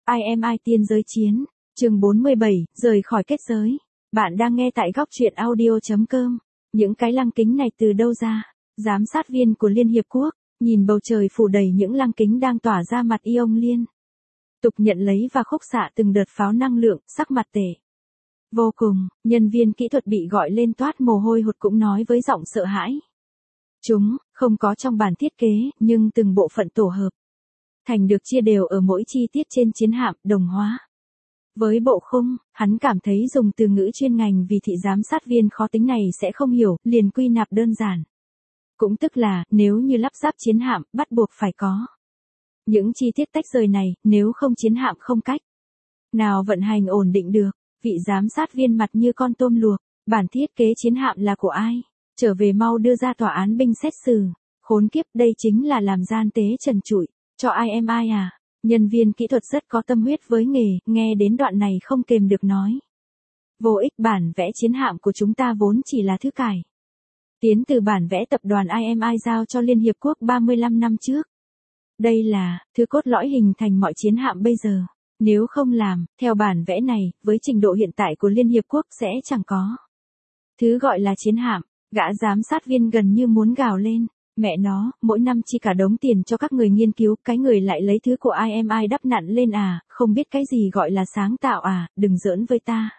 IMI tiên giới chiến, chương 47, rời khỏi kết giới. Bạn đang nghe tại góc truyện audio.com. Những cái lăng kính này từ đâu ra? Giám sát viên của Liên Hiệp Quốc, nhìn bầu trời phủ đầy những lăng kính đang tỏa ra mặt ion liên tục nhận lấy và khúc xạ từng đợt pháo năng lượng, sắc mặt tệ vô cùng, nhân viên kỹ thuật bị gọi lên toát mồ hôi hột cũng nói với giọng sợ hãi. Chúng không có trong bản thiết kế, nhưng từng bộ phận tổ hợp thành được chia đều ở mỗi chi tiết trên chiến hạm, đồng hóa. Với bộ khung, hắn cảm thấy dùng từ ngữ chuyên ngành vì thị giám sát viên khó tính này sẽ không hiểu, liền quy nạp đơn giản. Cũng tức là, nếu như lắp ráp chiến hạm, bắt buộc phải có những chi tiết tách rời này, nếu không chiến hạm không cách nào vận hành ổn định được. Vị giám sát viên mặt như con tôm luộc, bản thiết kế chiến hạm là của ai? Trở về mau đưa ra tòa án binh xét xử. Khốn kiếp, đây chính là làm gian tế trần trụi cho IMI à? Nhân viên kỹ thuật rất có tâm huyết với nghề, nghe đến đoạn này không kềm được nói. Vô ích, bản vẽ chiến hạm của chúng ta vốn chỉ là thứ cải tiến từ bản vẽ tập đoàn IMI giao cho Liên Hiệp Quốc 35 năm trước. Đây là thứ cốt lõi hình thành mọi chiến hạm bây giờ. Nếu không làm theo bản vẽ này, với trình độ hiện tại của Liên Hiệp Quốc sẽ chẳng có thứ gọi là chiến hạm. Gã giám sát viên gần như muốn gào lên. Mẹ nó, mỗi năm chi cả đống tiền cho các người nghiên cứu, cái người lại lấy thứ của IMI đắp nặn lên à, không biết cái gì gọi là sáng tạo à, đừng giỡn với ta.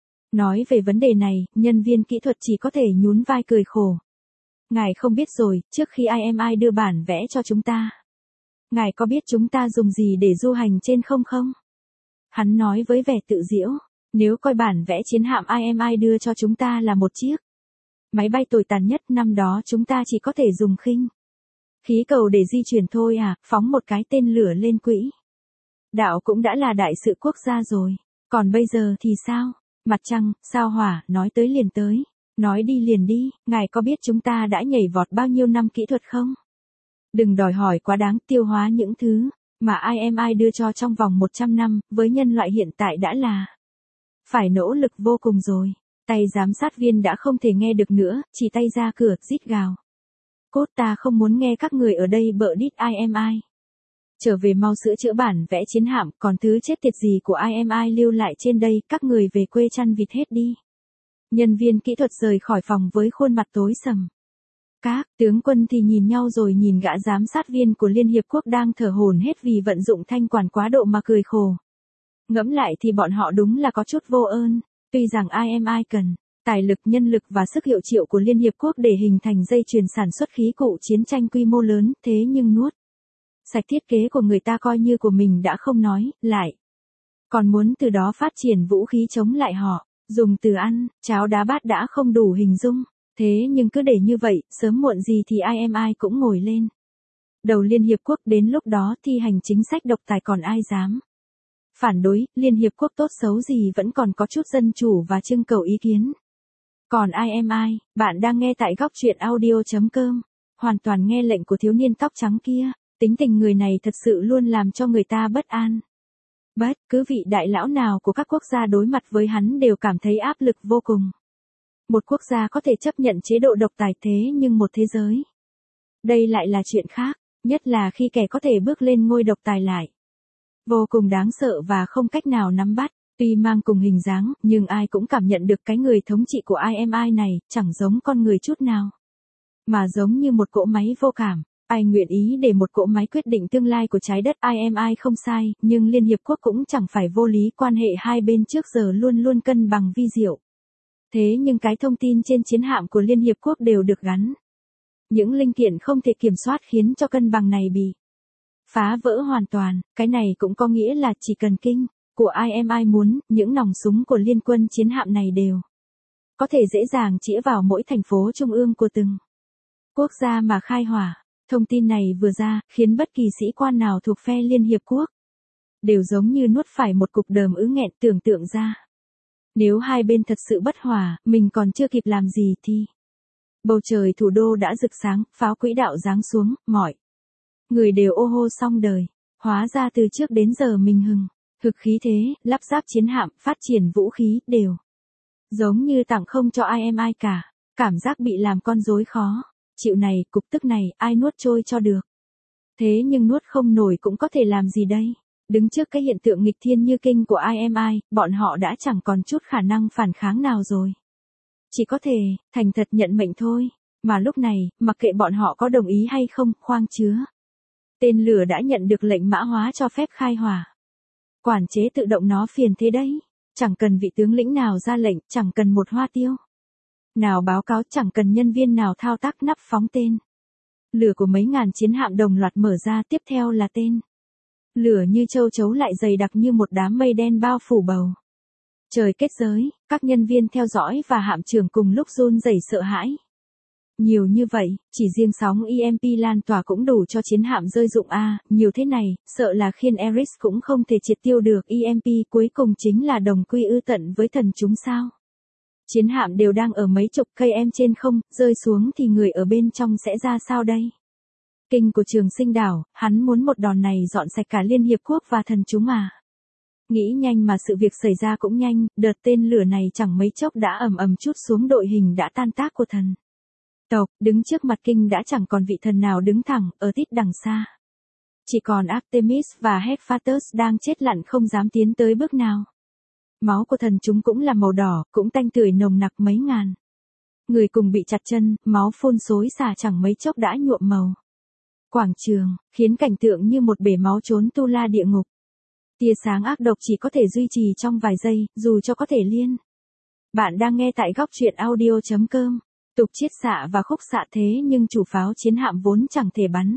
Nói về vấn đề này, nhân viên kỹ thuật chỉ có thể nhún vai cười khổ. Ngài không biết rồi, trước khi IMI đưa bản vẽ cho chúng ta, ngài có biết chúng ta dùng gì để du hành trên không không? Hắn nói với vẻ tự giễu, nếu coi bản vẽ chiến hạm IMI đưa cho chúng ta là một chiếc máy bay tồi tàn nhất, năm đó chúng ta chỉ có thể dùng khinh khí cầu để di chuyển thôi à, phóng một cái tên lửa lên quỹ đạo cũng đã là đại sự quốc gia rồi. Còn bây giờ thì sao? Mặt trăng, sao Hỏa, nói tới liền tới, nói đi liền đi, ngài có biết chúng ta đã nhảy vọt bao nhiêu năm kỹ thuật không? Đừng đòi hỏi quá đáng, tiêu hóa những thứ mà IMI đưa cho trong vòng 100 năm, với nhân loại hiện tại đã là phải nỗ lực vô cùng rồi. Tay giám sát viên đã không thể nghe được nữa, chỉ tay ra cửa, rít gào. Cốt, ta không muốn nghe các người ở đây bợ đít IMI. Trở về mau sửa chữa bản vẽ chiến hạm, còn thứ chết tiệt gì của IMI lưu lại trên đây, các người về quê chăn vịt hết đi. Nhân viên kỹ thuật rời khỏi phòng với khuôn mặt tối sầm. Các tướng quân thì nhìn nhau rồi nhìn gã giám sát viên của Liên Hiệp Quốc đang thở hổn hết vì vận dụng thanh quản quá độ mà cười khổ. Ngẫm lại thì bọn họ đúng là có chút vô ơn. Tuy rằng IMI cần tài lực, nhân lực và sức hiệu triệu của Liên Hiệp Quốc để hình thành dây chuyền sản xuất khí cụ chiến tranh quy mô lớn, thế nhưng nuốt sạch thiết kế của người ta coi như của mình đã không nói, lại còn muốn từ đó phát triển vũ khí chống lại họ, dùng từ ăn, cháo đá bát đã không đủ hình dung. Thế nhưng cứ để như vậy, sớm muộn gì thì IMI cũng ngồi lên đầu Liên Hiệp Quốc, đến lúc đó thi hành chính sách độc tài còn ai dám phản đối. Liên Hiệp Quốc tốt xấu gì vẫn còn có chút dân chủ và trưng cầu ý kiến. Còn IMI, bạn đang nghe tại góc truyện audio.com, hoàn toàn nghe lệnh của thiếu niên tóc trắng kia. Tính tình người này thật sự luôn làm cho người ta bất an. Bất cứ vị đại lão nào của các quốc gia đối mặt với hắn đều cảm thấy áp lực vô cùng. Một quốc gia có thể chấp nhận chế độ độc tài, thế nhưng một thế giới, đây lại là chuyện khác, nhất là khi kẻ có thể bước lên ngôi độc tài lại vô cùng đáng sợ và không cách nào nắm bắt. Tuy mang cùng hình dáng, nhưng ai cũng cảm nhận được cái người thống trị của IMI này chẳng giống con người chút nào, mà giống như một cỗ máy vô cảm. Ai nguyện ý để một cỗ máy quyết định tương lai của trái đất? IMI không sai, nhưng Liên Hiệp Quốc cũng chẳng phải vô lý, quan hệ hai bên trước giờ luôn luôn cân bằng vi diệu. Thế nhưng cái thông tin trên chiến hạm của Liên Hiệp Quốc đều được gắn những linh kiện không thể kiểm soát, khiến cho cân bằng này bị phá vỡ hoàn toàn. Cái này cũng có nghĩa là chỉ cần kinh của IMI muốn, những nòng súng của liên quân chiến hạm này đều có thể dễ dàng chĩa vào mỗi thành phố trung ương của từng quốc gia mà khai hỏa. Thông tin này vừa ra, khiến bất kỳ sĩ quan nào thuộc phe Liên Hiệp Quốc đều giống như nuốt phải một cục đờm ứ nghẹn. Tưởng tượng ra, nếu hai bên thật sự bất hòa, mình còn chưa kịp làm gì thì bầu trời thủ đô đã rực sáng, pháo quỹ đạo giáng xuống, mọi người đều ô hô xong đời. Hóa ra từ trước đến giờ mình hực khí thế, lắp ráp chiến hạm, phát triển vũ khí, đều giống như tặng không cho IMI cả. Cảm giác bị làm con rối khó chịu này, cục tức này, ai nuốt trôi cho được. Thế nhưng nuốt không nổi cũng có thể làm gì đây? Đứng trước cái hiện tượng nghịch thiên như kinh của IMI, bọn họ đã chẳng còn chút khả năng phản kháng nào rồi. Chỉ có thể, thành thật nhận mệnh thôi. Mà lúc này, mặc kệ bọn họ có đồng ý hay không, khoang chứa. Tên lửa đã nhận được lệnh mã hóa cho phép khai hỏa. Quản chế tự động nó phiền thế đấy. Chẳng cần vị tướng lĩnh nào ra lệnh, chẳng cần một hoa tiêu nào báo cáo, chẳng cần nhân viên nào thao tác nắp phóng tên. Lửa của mấy ngàn chiến hạm đồng loạt mở ra, tiếp theo là tên. Lửa như châu chấu lại dày đặc như một đám mây đen bao phủ bầu trời kết giới, các nhân viên theo dõi và hạm trưởng cùng lúc run rẩy sợ hãi. Nhiều như vậy, chỉ riêng sóng EMP lan tỏa cũng đủ cho chiến hạm rơi rụng a, nhiều thế này, sợ là khiên Eris cũng không thể triệt tiêu được EMP, cuối cùng chính là đồng quy ư tận với thần chúng sao. Chiến hạm đều đang ở mấy chục cây em trên không, rơi xuống thì người ở bên trong sẽ ra sao đây? Kinh của Trường Sinh đảo, hắn muốn một đòn này dọn sạch cả Liên Hiệp Quốc và thần chúng à. Nghĩ nhanh mà sự việc xảy ra cũng nhanh, đợt tên lửa này chẳng mấy chốc đã ầm ầm trút xuống đội hình đã tan tác của thần tộc, đứng trước mặt Kinh đã chẳng còn vị thần nào đứng thẳng, ở tít đằng xa. Chỉ còn Artemis và Hephaestus đang chết lặng không dám tiến tới bước nào. Máu của thần chúng cũng là màu đỏ, cũng tanh tưởi nồng nặc mấy ngàn. Người cùng bị chặt chân, máu phun xối xả chẳng mấy chốc đã nhuộm màu quảng trường, khiến cảnh tượng như một bể máu chốn tu la địa ngục. Tia sáng ác độc chỉ có thể duy trì trong vài giây, dù cho có thể liên. Bạn đang nghe tại góc truyện audio.com. Tục chiết xạ và khúc xạ thế nhưng chủ pháo chiến hạm vốn chẳng thể bắn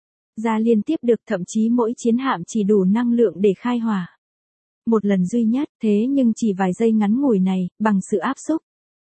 ra liên tiếp được, thậm chí mỗi chiến hạm chỉ đủ năng lượng để khai hỏa một lần duy nhất, thế nhưng chỉ vài giây ngắn ngủi này, bằng sự áp xúc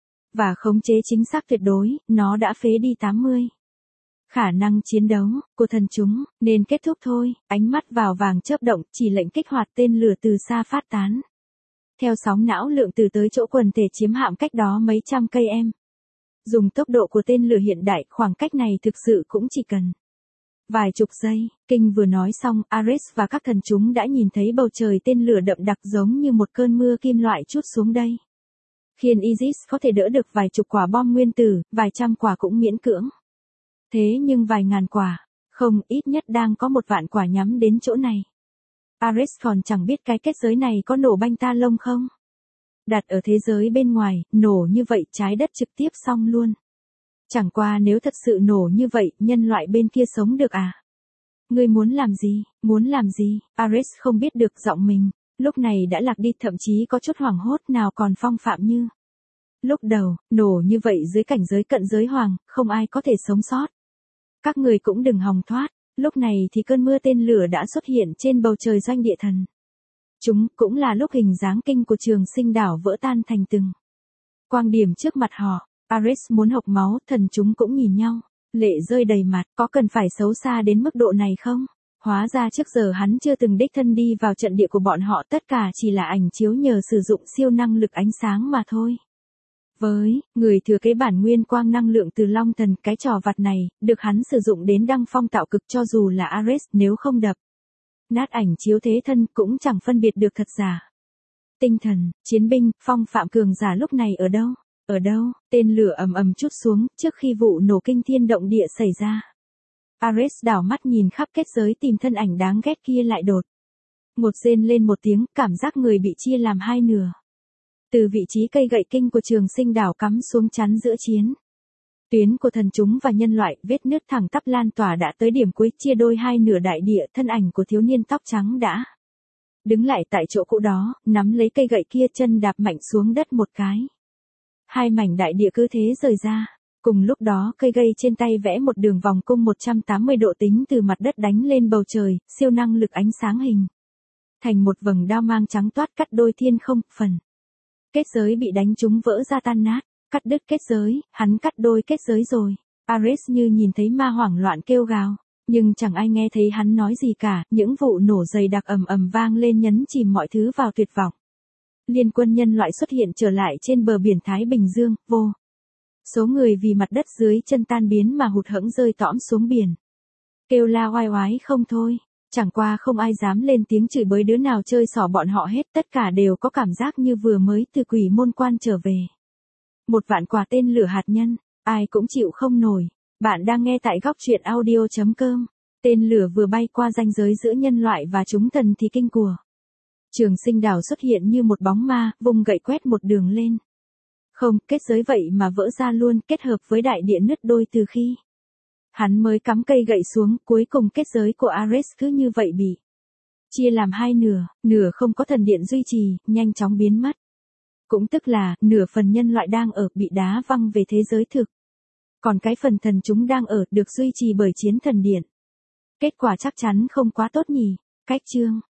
và khống chế chính xác tuyệt đối, nó đã phế đi 80 khả năng chiến đấu của thần chúng, nên kết thúc thôi. Ánh mắt vào vàng chớp động, chỉ lệnh kích hoạt tên lửa từ xa phát tán. Theo sóng não lượng từ tới chỗ quần thể chiếm hạm cách đó mấy trăm cây em. Dùng tốc độ của tên lửa hiện đại, khoảng cách này thực sự cũng chỉ cần vài chục giây. Kinh vừa nói xong, Ares và các thần chúng đã nhìn thấy bầu trời tên lửa đậm đặc giống như một cơn mưa kim loại trút xuống đây. Khiên Isis có thể đỡ được vài chục quả bom nguyên tử, vài trăm quả cũng miễn cưỡng. Thế nhưng vài ngàn quả, không, ít nhất đang có 1 vạn quả nhắm đến chỗ này. Ares còn chẳng biết cái kết giới này có nổ banh ta lông không? Đặt ở thế giới bên ngoài, nổ như vậy trái đất trực tiếp xong luôn. Chẳng qua nếu thật sự nổ như vậy, nhân loại bên kia sống được à? Ngươi muốn làm gì? Muốn làm gì? Ares không biết được giọng mình, lúc này đã lạc đi, thậm chí có chút hoảng hốt, nào còn phong phạm như lúc đầu, nổ như vậy dưới cảnh giới cận giới hoàng, không ai có thể sống sót. Các người cũng đừng hòng thoát. Lúc này thì cơn mưa tên lửa đã xuất hiện trên bầu trời doanh địa thần. Chúng cũng là lúc hình dáng kinh của Trường Sinh đảo vỡ tan thành từng quang điểm trước mặt họ. Ares muốn hộc máu, thần chúng cũng nhìn nhau, lệ rơi đầy mặt, có cần phải xấu xa đến mức độ này không? Hóa ra trước giờ hắn chưa từng đích thân đi vào trận địa của bọn họ, tất cả chỉ là ảnh chiếu nhờ sử dụng siêu năng lực ánh sáng mà thôi. Với người thừa kế bản nguyên quang năng lượng từ Long Thần, cái trò vặt này được hắn sử dụng đến đăng phong tạo cực, cho dù là Ares nếu không đập nát ảnh chiếu thế thân cũng chẳng phân biệt được thật giả. Tinh thần, chiến binh, phong phạm cường giả lúc này ở đâu? Ở đâu? Tên lửa ầm ầm trút xuống trước khi vụ nổ kinh thiên động địa xảy ra. Ares đảo mắt nhìn khắp kết giới tìm thân ảnh đáng ghét kia, lại đột ngột rên lên một tiếng, cảm giác người bị chia làm hai nửa. Từ vị trí cây gậy kinh của Trường Sinh đảo cắm xuống chắn giữa chiến tuyến của thần chúng và nhân loại, vết nứt thẳng tắp lan tỏa đã tới điểm cuối, chia đôi hai nửa đại địa. Thân ảnh của thiếu niên tóc trắng đã đứng lại tại chỗ cũ đó, nắm lấy cây gậy kia, chân đạp mạnh xuống đất một cái. Hai mảnh đại địa cứ thế rời ra. Cùng lúc đó, cây gậy trên tay vẽ một đường vòng cung 180 độ tính từ mặt đất đánh lên bầu trời, siêu năng lực ánh sáng hình thành một vầng đao mang trắng toát cắt đôi thiên không. Phần kết giới bị đánh trúng vỡ ra tan nát. Cắt đứt kết giới, hắn cắt đôi kết giới rồi. Ares như nhìn thấy ma hoảng loạn kêu gào, nhưng chẳng ai nghe thấy hắn nói gì cả. Những vụ nổ dày đặc ầm ầm vang lên, nhấn chìm mọi thứ vào tuyệt vọng. Liên quân nhân loại xuất hiện trở lại trên bờ biển Thái Bình Dương, vô số người vì mặt đất dưới chân tan biến mà hụt hẫng rơi tõm xuống biển. Kêu la oai oái không thôi. Chẳng qua không ai dám lên tiếng chửi bới đứa nào chơi xỏ bọn họ hết, tất cả đều có cảm giác như vừa mới từ quỷ môn quan trở về. 1 vạn quả tên lửa hạt nhân, ai cũng chịu không nổi. Bạn đang nghe tại góc truyện audio.com. Tên lửa vừa bay qua ranh giới giữa nhân loại và chúng thần thì kinh của. Trường Sinh Đảo xuất hiện như một bóng ma, vùng gậy quét một đường lên. Không, kết giới vậy mà vỡ ra luôn, kết hợp với đại địa nứt đôi từ khi hắn mới cắm cây gậy xuống, cuối cùng kết giới của Ares cứ như vậy bị chia làm hai nửa, nửa không có thần điện duy trì, nhanh chóng biến mất. Cũng tức là, nửa phần nhân loại đang ở bị đá văng về thế giới thực. Còn cái phần thần chúng đang ở được duy trì bởi chiến thần điện. Kết quả chắc chắn không quá tốt nhỉ. Cách chương